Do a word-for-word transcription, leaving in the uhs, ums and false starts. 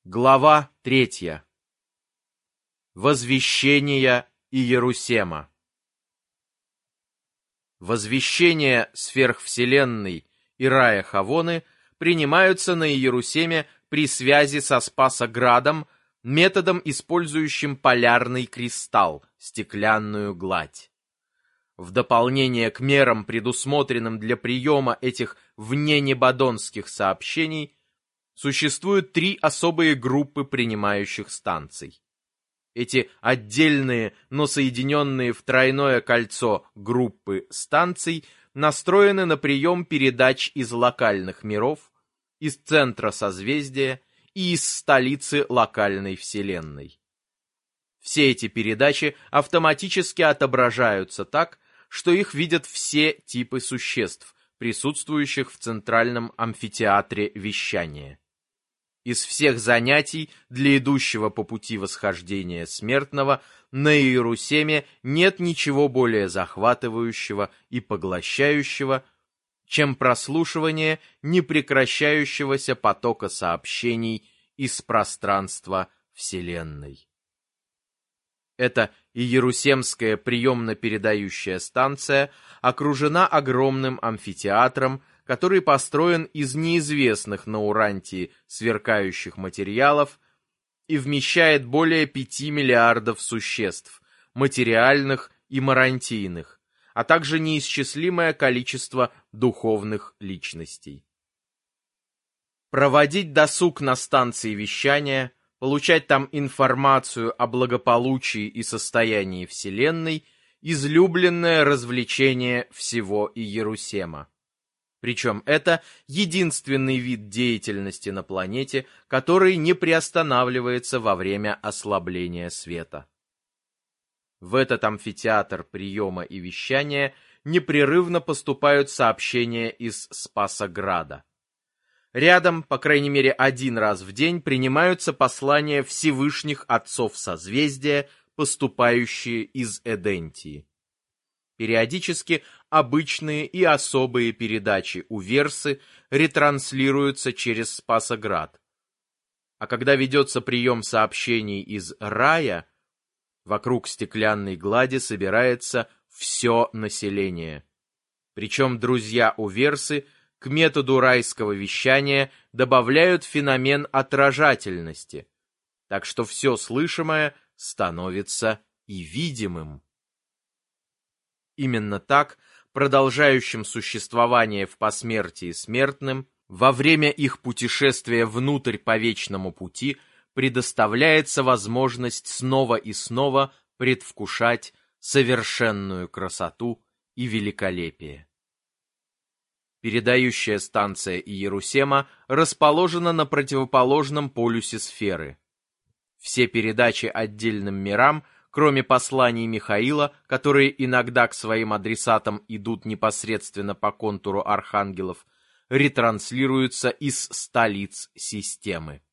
Глава третья. Возвещение Иерусема. Возвещения сверхвселенной и рая Хавоны принимаются на Иерусеме при связи со Спасоградом методом, использующим полярный кристалл, стеклянную гладь. В дополнение к мерам, предусмотренным для приема этих вненебадонских сообщений, существуют три особые группы принимающих станций. Эти отдельные, но соединенные в тройное кольцо группы станций настроены на прием передач из локальных миров, из центра созвездия и из столицы локальной вселенной. Все эти передачи автоматически отображаются так, что их видят все типы существ, присутствующих в центральном амфитеатре вещания. Из всех занятий для идущего по пути восхождения смертного на Иерусеме нет ничего более захватывающего и поглощающего, чем прослушивание непрекращающегося потока сообщений из пространства Вселенной. Эта Иерусемская приемно-передающая станция окружена огромным амфитеатром, который построен из неизвестных на Урантии сверкающих материалов и вмещает более пяти миллиардов существ, материальных и марантийных, а также неисчислимое количество духовных личностей. Проводить досуг на станции вещания, получать там информацию о благополучии и состоянии Вселенной – излюбленное развлечение всего Иерусема. Причем это единственный вид деятельности на планете, который не приостанавливается во время ослабления света. В этот амфитеатр приема и вещания непрерывно поступают сообщения из Спасограда. Рядом, по крайней мере один раз в день, принимаются послания Всевышних Отцов Созвездия, поступающие из Эдентии. Периодически обычные и особые передачи Уверсы ретранслируются через Спасоград. А когда ведется прием сообщений из рая, вокруг стеклянной глади собирается все население. Причем друзья Уверсы к методу райского вещания добавляют феномен отражательности, так что все слышимое становится и видимым. Именно так продолжающим существование в посмертии смертным во время их путешествия внутрь по вечному пути предоставляется возможность снова и снова предвкушать совершенную красоту и великолепие. Передающая станция Иерусема расположена на противоположном полюсе сферы. Все передачи отдельным мирам, кроме посланий Михаила, которые иногда к своим адресатам идут непосредственно по контуру архангелов, ретранслируются из столиц системы.